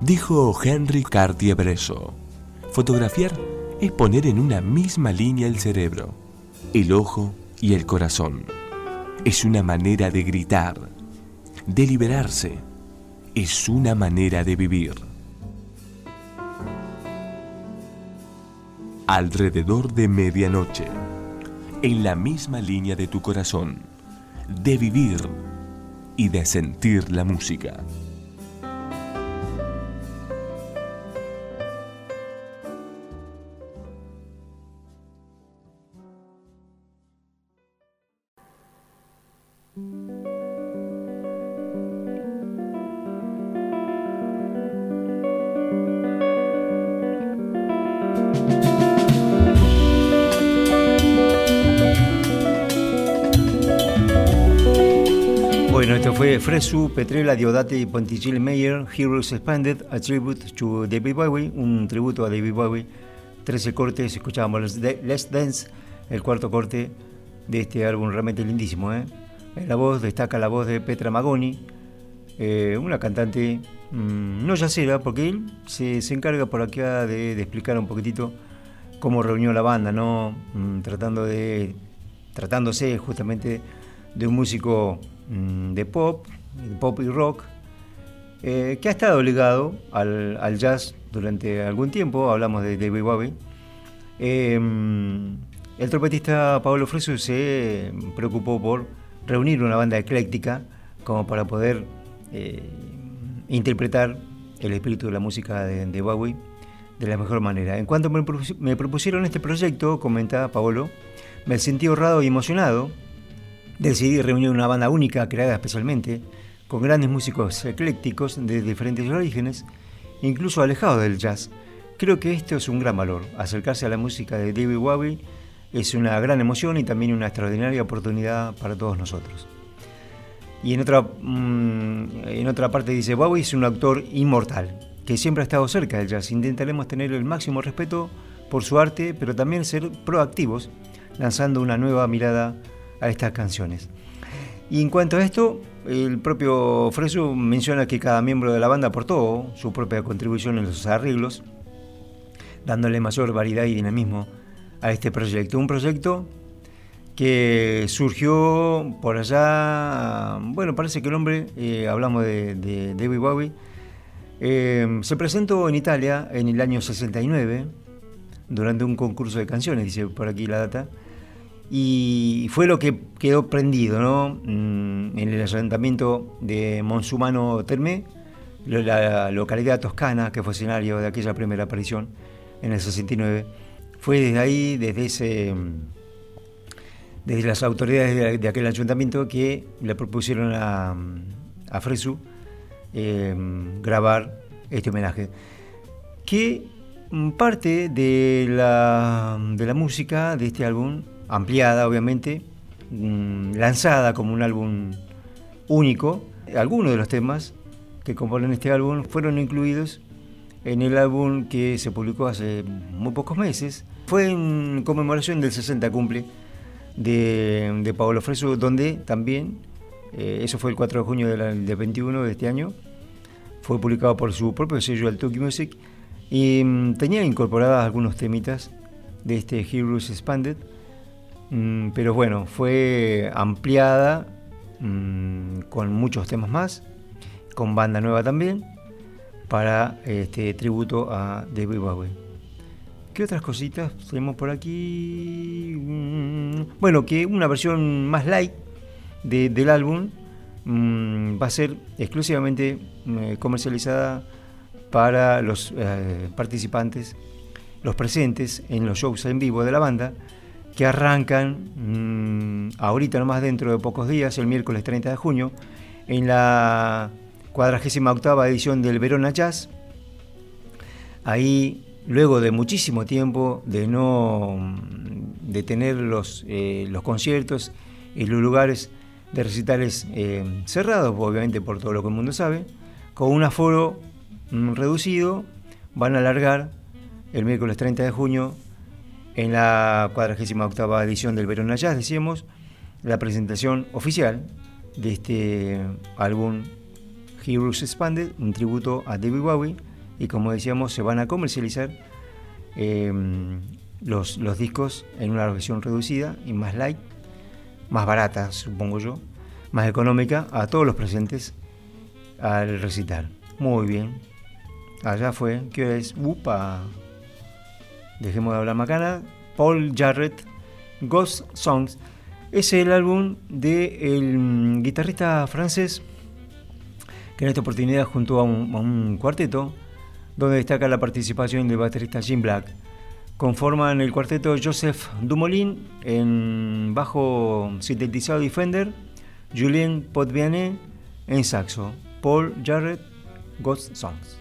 Dijo Henry Cartier-Bresson, fotografiar es poner en una misma línea el cerebro, el ojo y el corazón. Es una manera de gritar, de liberarse. Es una manera de vivir. Alrededor de medianoche, en la misma línea de tu corazón, de vivir y de sentir la música. Bueno, esto fue Fresu, Petrella, Diodati y Ponticelli Meyer, Heroes Expanded, a tribute to David Bowie, un tributo a David Bowie. trece cortes, escuchábamos Let's Dance, el cuarto corte de este álbum realmente lindísimo, ¿eh? En la voz destaca la voz de Petra Magoni, eh, una cantante mmm, no yacera, porque él se, se encarga por acá de, de explicar un poquitito cómo reunió la banda, ¿no? Mm, tratando de, tratándose justamente de un músico de pop, pop y rock, eh, que ha estado ligado al, al jazz durante algún tiempo. Hablamos de David Bowie. Eh, el trompetista Paolo Fresu se preocupó por reunir una banda ecléctica como para poder eh, interpretar el espíritu de la música de, de Bowie de la mejor manera. En cuanto me, propus- me propusieron este proyecto, comenta Paolo, me sentí honrado y emocionado. Decidí reunir una banda única, creada especialmente, con grandes músicos eclécticos de diferentes orígenes, incluso alejados del jazz. Creo que esto es un gran valor. Acercarse a la música de David Bowie es una gran emoción y también una extraordinaria oportunidad para todos nosotros. Y en otra, mmm, en otra parte dice, Bowie es un autor inmortal, que siempre ha estado cerca del jazz. Intentaremos tener el máximo respeto por su arte, pero también ser proactivos, lanzando una nueva mirada a estas canciones. Y en cuanto a esto, el propio Fresu menciona que cada miembro de la banda aportó su propia contribución en los arreglos, dándole mayor variedad y dinamismo a este proyecto. Un proyecto que surgió por allá, bueno, parece que el hombre, eh, hablamos de, de David Bowie, eh, se presentó en Italia en el año sesenta y nueve, durante un concurso de canciones, dice por aquí la data, y fue lo que quedó prendido, ¿no? En el ayuntamiento de Monsumano Terme, la localidad toscana que fue escenario de aquella primera aparición en el sesenta y nueve. Fue desde ahí, desde ese, desde las autoridades de, de aquel ayuntamiento, que le propusieron a, a Fresu eh, grabar este homenaje, que parte de la, de la música de este álbum, ampliada obviamente, mmm, lanzada como un álbum único. Algunos de los temas que componen este álbum fueron incluidos en el álbum que se publicó hace muy pocos meses. Fue en conmemoración del sesenta cumple de, de Paolo Fresu, donde también, eh, eso fue el cuatro de junio del de veintiuno de este año, fue publicado por su propio sello Altuki Music, y mmm, tenía incorporadas algunos temitas de este Heroes Expanded, mmm, pero bueno, fue ampliada mmm, con muchos temas más, con banda nueva también, para este tributo a David Bowie. ¿Qué otras cositas tenemos por aquí? Bueno, que una versión más light de, del álbum mmm, va a ser exclusivamente eh, comercializada para los eh, participantes, los presentes en los shows en vivo de la banda, que arrancan mmm, ahorita nomás, dentro de pocos días, el miércoles treinta de junio, en la cuadragésima octava edición del Verona Jazz. Ahí, luego de muchísimo tiempo de no de tener los, eh, los conciertos y los lugares de recitales eh, cerrados, obviamente por todo lo que el mundo sabe, con un aforo mm, reducido, van a alargar el miércoles treinta de junio, en la cuadragésima octava edición del Verona Jazz, decíamos, la presentación oficial de este álbum Heroes Expanded, un tributo a David Bowie, y como decíamos se van a comercializar eh, los, los discos en una versión reducida y más light, más barata supongo yo, más económica a todos los presentes al recital. Muy bien, allá fue, ¿qué hora es? Upa, dejemos de hablar macana. Paul Jarrett, Ghost Songs, es el álbum del guitarrista francés que en esta oportunidad junto a un, a un cuarteto donde destaca la participación del baterista Jim Black. Conforman el cuarteto Joseph Dumoulin en bajo sintetizado y Fender, Julien Podvianet en saxo. Paul Jarrett, Ghost Songs.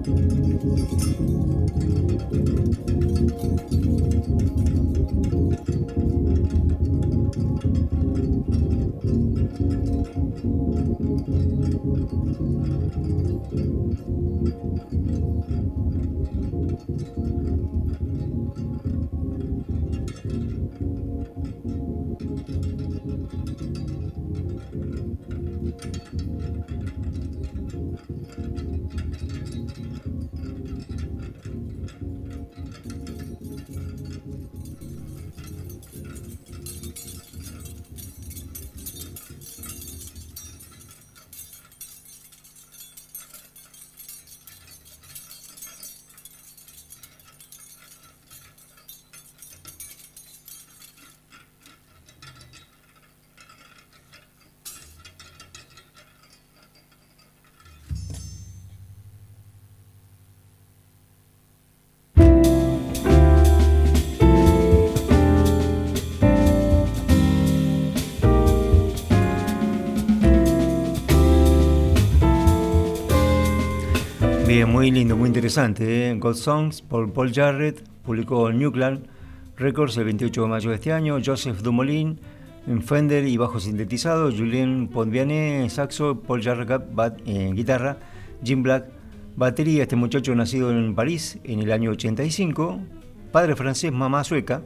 Bien, muy lindo, muy interesante. ¿eh? Gold Songs por Paul Jarrett, publicó Nuclear Records el veintiocho de mayo de este año. Joseph Dumoulin en Fender y bajo sintetizado, Julien Pontvianet en saxo, Paul Jarrett en guitarra, Jim Black batería. Este muchacho nacido en París en el año ochenta y cinco, padre francés, mamá sueca.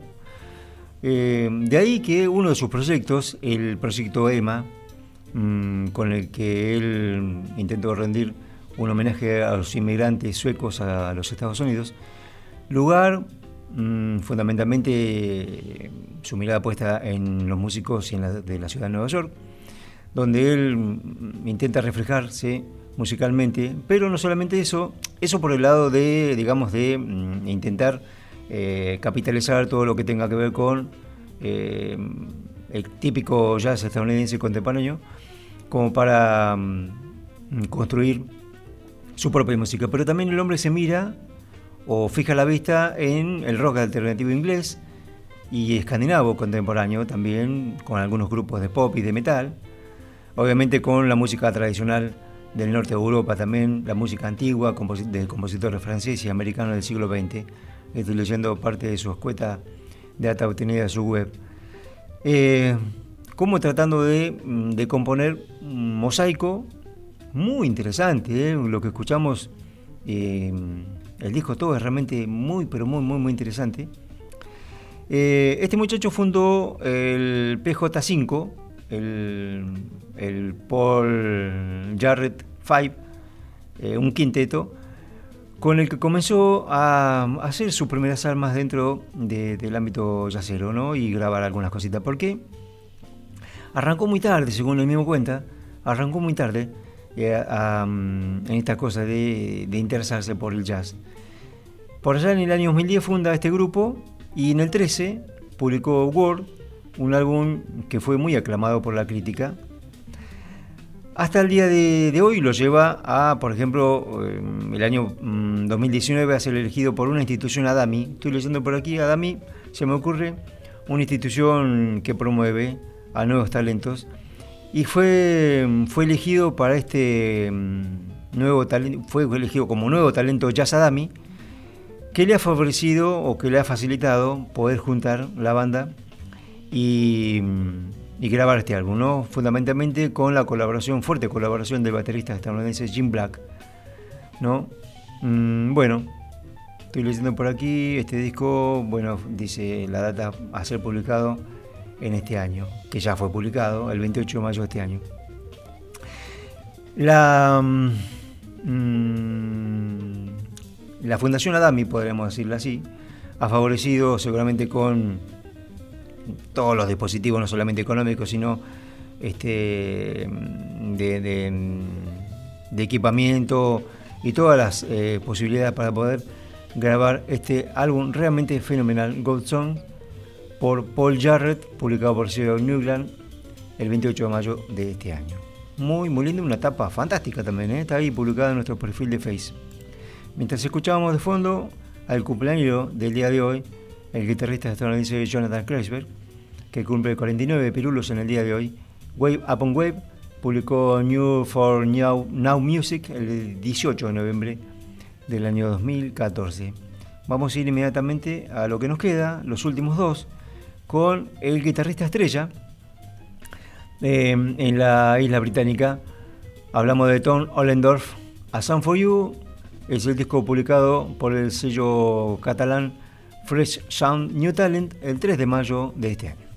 Eh, de ahí que uno de sus proyectos, el proyecto Emma, mmm, con el que él intentó rendir un homenaje a los inmigrantes suecos a los Estados Unidos, lugar mmm, fundamentalmente eh, su mirada puesta en los músicos y en la, de la ciudad de Nueva York, donde él mmm, intenta reflejarse musicalmente, pero no solamente eso, eso por el lado de, digamos, de mmm, intentar eh, capitalizar todo lo que tenga que ver con eh, el típico jazz estadounidense contemporáneo, como para mmm, construir su propia música, pero también el hombre se mira o fija la vista en el rock alternativo inglés y escandinavo contemporáneo, también con algunos grupos de pop y de metal, obviamente con la música tradicional del norte de Europa, también la música antigua de compositores franceses y americanos del siglo veinte. Estoy leyendo parte de su escueta de data obtenida de su web. Eh, como tratando de, de componer un mosaico muy interesante, ¿eh? Lo que escuchamos, eh, el disco todo es realmente muy, pero muy, muy, muy interesante. Eh, este muchacho fundó el P J cinco, el, el Paul Jarrett cinco, eh, un quinteto, con el que comenzó a hacer sus primeras armas dentro de, del ámbito jazzero, ¿no? Y grabar algunas cositas. ¿Por qué? Arrancó muy tarde, según él mismo cuenta, arrancó muy tarde. Eh, um, en esta cosa de, de interesarse por el jazz. Por allá en el año dos mil diez funda este grupo y en el trece publicó World, un álbum que fue muy aclamado por la crítica. Hasta el día de, de hoy lo lleva a, por ejemplo, eh, el año mm, dos mil diecinueve a ser elegido por una institución ADAMI. Estoy leyendo por aquí, ADAMI, se me ocurre, una institución que promueve a nuevos talentos. Y fue, fue elegido para este nuevo talento, fue elegido como nuevo talento Jazz Adami, que le ha favorecido o que le ha facilitado poder juntar la banda y, y grabar este álbum, ¿no? Fundamentalmente con la colaboración, fuerte colaboración del baterista estadounidense Jim Black, ¿no? Mm, bueno, estoy leyendo por aquí, este disco, bueno, dice la data a ser publicado en este año, que ya fue publicado el veintiocho de mayo de este año. La, mmm, la Fundación Adami, podríamos decirlo así, ha favorecido seguramente con todos los dispositivos, no solamente económicos, sino este, de, de, de equipamiento y todas las eh, posibilidades para poder grabar este álbum realmente fenomenal, Gold Song, por Paul Jarrett, publicado por sello Nuclear el veintiocho de mayo de este año. Muy, muy lindo, una tapa fantástica también, ¿eh? Está ahí publicada en nuestro perfil de Face. Mientras escuchábamos de fondo al cumpleaños del día de hoy, el guitarrista estadounidense Jonathan Kreisberg, que cumple cuarenta y nueve pirulos en el día de hoy. Wave Upon Wave publicó New for Now, Now Music el dieciocho de noviembre del año dos mil catorce. Vamos a ir inmediatamente a lo que nos queda, los últimos dos, con el guitarrista estrella eh, en la isla británica. Hablamos de Tom Ollendorff. A Song for You es el disco publicado por el sello catalán Fresh Sound New Talent el tres de mayo de este año.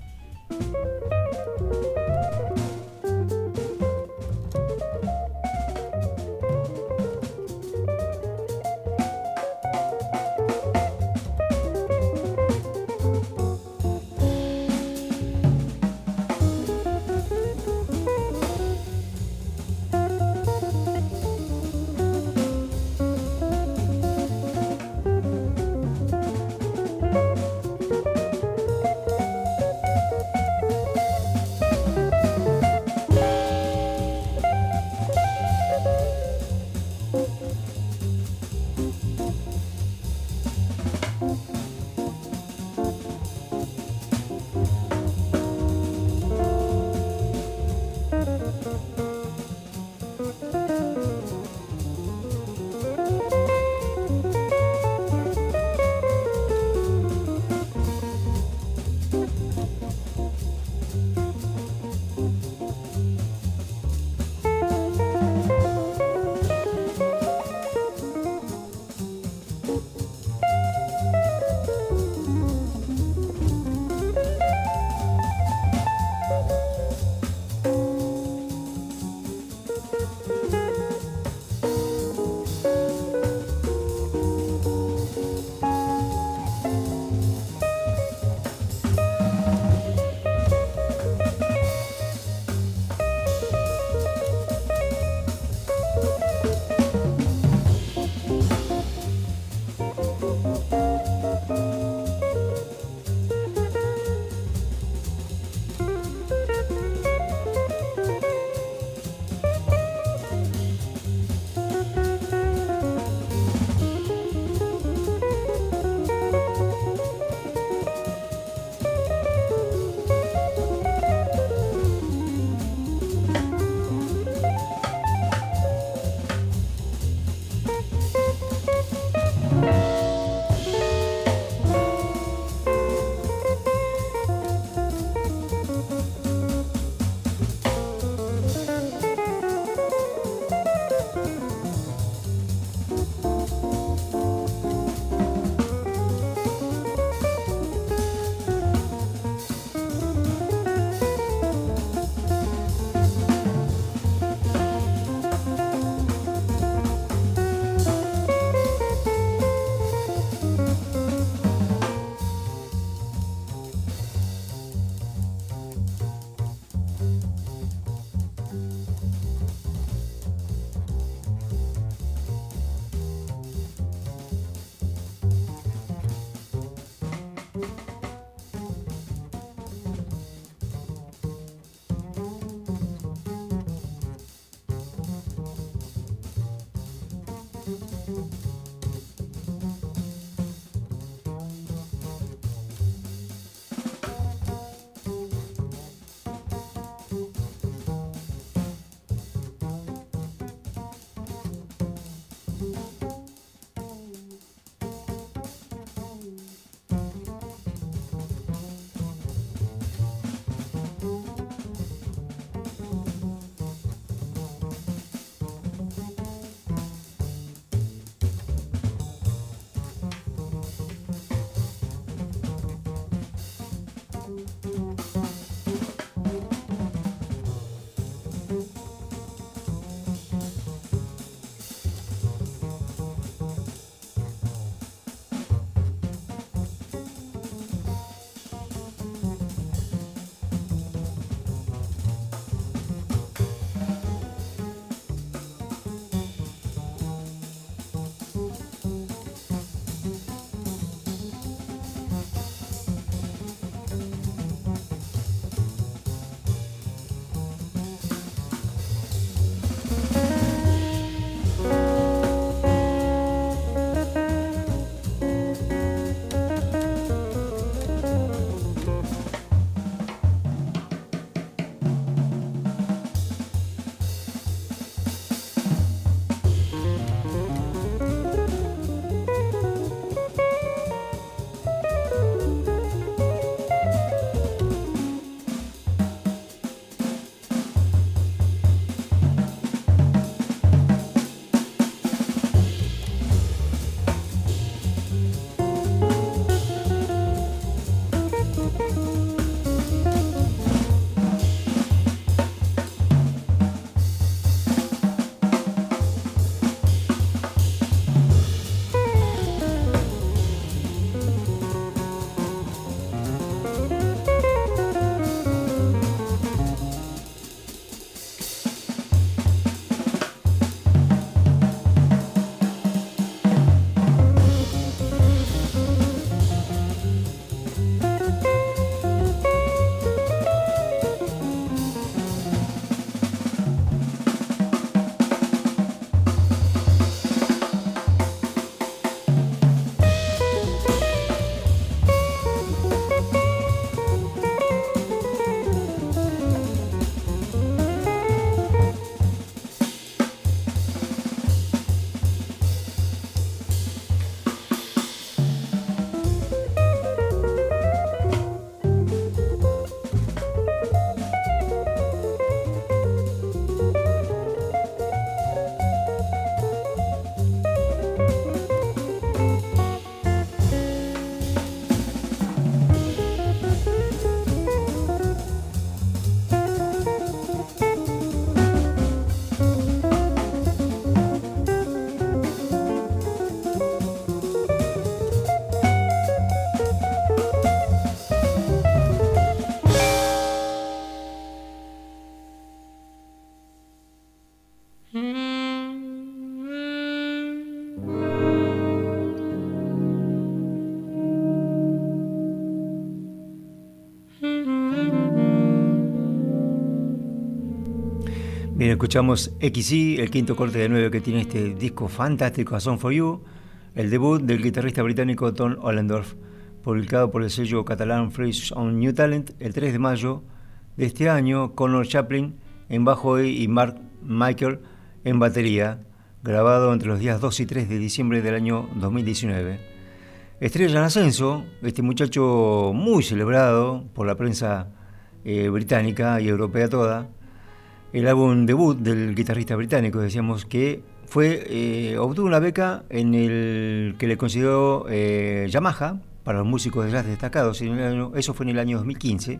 Bien, escuchamos X Y, el quinto corte de nueve que tiene este disco fantástico, A Song for You, el debut del guitarrista británico Tom Ollendorff, publicado por el sello catalán Fresh on New Talent el tres de mayo de este año, Connor Chaplin en bajo y Mark Michael en batería, grabado entre los días dos y tres de diciembre del año dos mil diecinueve. Estrella en ascenso, este muchacho muy celebrado por la prensa eh, británica y europea toda. El álbum debut del guitarrista británico, decíamos que fue eh, obtuvo una beca en el que le concedió eh, Yamaha para los músicos de jazz destacados. Eso fue en el año dos mil quince.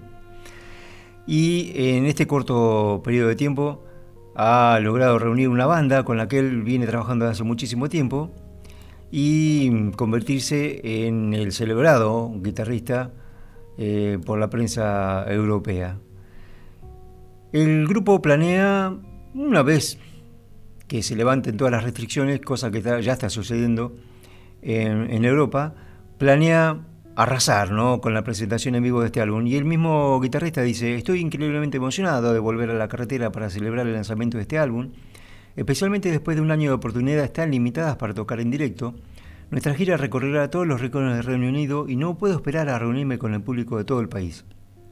Y en este corto periodo de tiempo ha logrado reunir una banda con la que él viene trabajando hace muchísimo tiempo y convertirse en el celebrado guitarrista eh, por la prensa europea. El grupo planea, una vez que se levanten todas las restricciones, cosa que ya está sucediendo en, en Europa, planea arrasar, ¿no?, con la presentación en vivo de este álbum. Y el mismo guitarrista dice: estoy increíblemente emocionado de volver a la carretera para celebrar el lanzamiento de este álbum, especialmente después de un año de oportunidades tan limitadas para tocar en directo. Nuestra gira recorrerá todos los rincones del Reino Unido y no puedo esperar a reunirme con el público de todo el país.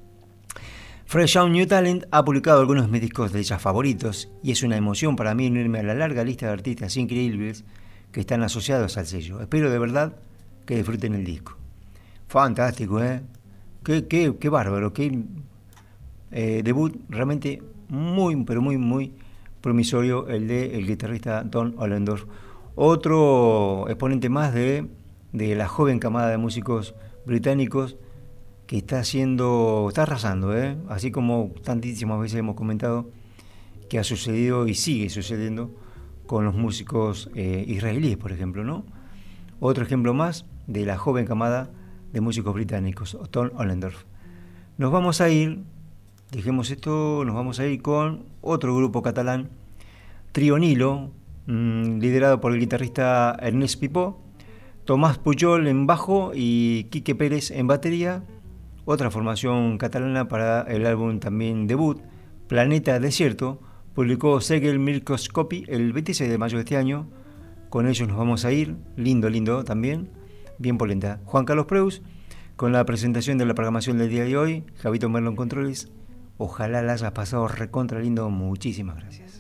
Fresh on New Talent ha publicado algunos de mis discos de jazz favoritos y es una emoción para mí unirme a la larga lista de artistas increíbles que están asociados al sello. Espero de verdad que disfruten el disco. Fantástico, ¿eh? Qué, qué, qué bárbaro, qué eh, debut realmente muy, pero muy, muy promisorio el de el guitarrista Tom Ollendorff. Otro exponente más de, de la joven camada de músicos británicos que está haciendo, está arrasando, ¿eh? Así como tantísimas veces hemos comentado que ha sucedido y sigue sucediendo con los músicos eh, israelíes, por ejemplo, ¿no? Otro ejemplo más de la joven camada de músicos británicos, Tom Ollendorff. Nos vamos a ir, dejemos esto, nos vamos a ir con otro grupo catalán, Trio Nilo, mmm, liderado por el guitarrista Ernest Pipó, Tomás Pujol en bajo y Quique Pérez en batería. Otra formación catalana para el álbum también debut, Planeta Desierto, publicó Segel Microscopy el veintiséis de mayo de este año. Con ellos nos vamos a ir, lindo, lindo también, bien polenta. Juan Carlos Preus, con la presentación de la programación del día de hoy, Javito Merlo en controles. Ojalá la hayas pasado recontra lindo, muchísimas gracias.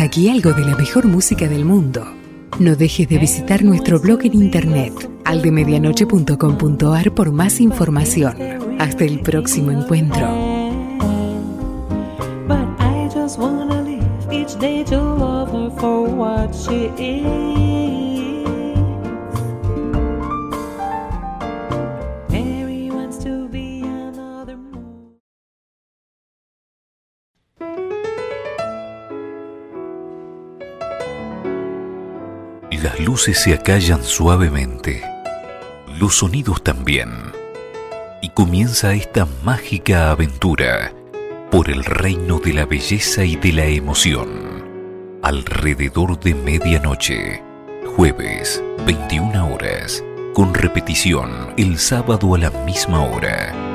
aquí algo de la mejor música del mundo. No dejes de visitar nuestro blog en internet, aldemedianoche punto com punto ar, por más información. Hasta el próximo encuentro. But I just wanna live each day to love her for what she is. Mary wants to be another moon. Las luces se acallan suavemente, los sonidos también, y comienza esta mágica aventura por el reino de la belleza y de la emoción. Alrededor de medianoche, jueves, veintiuna horas, con repetición el sábado a la misma hora.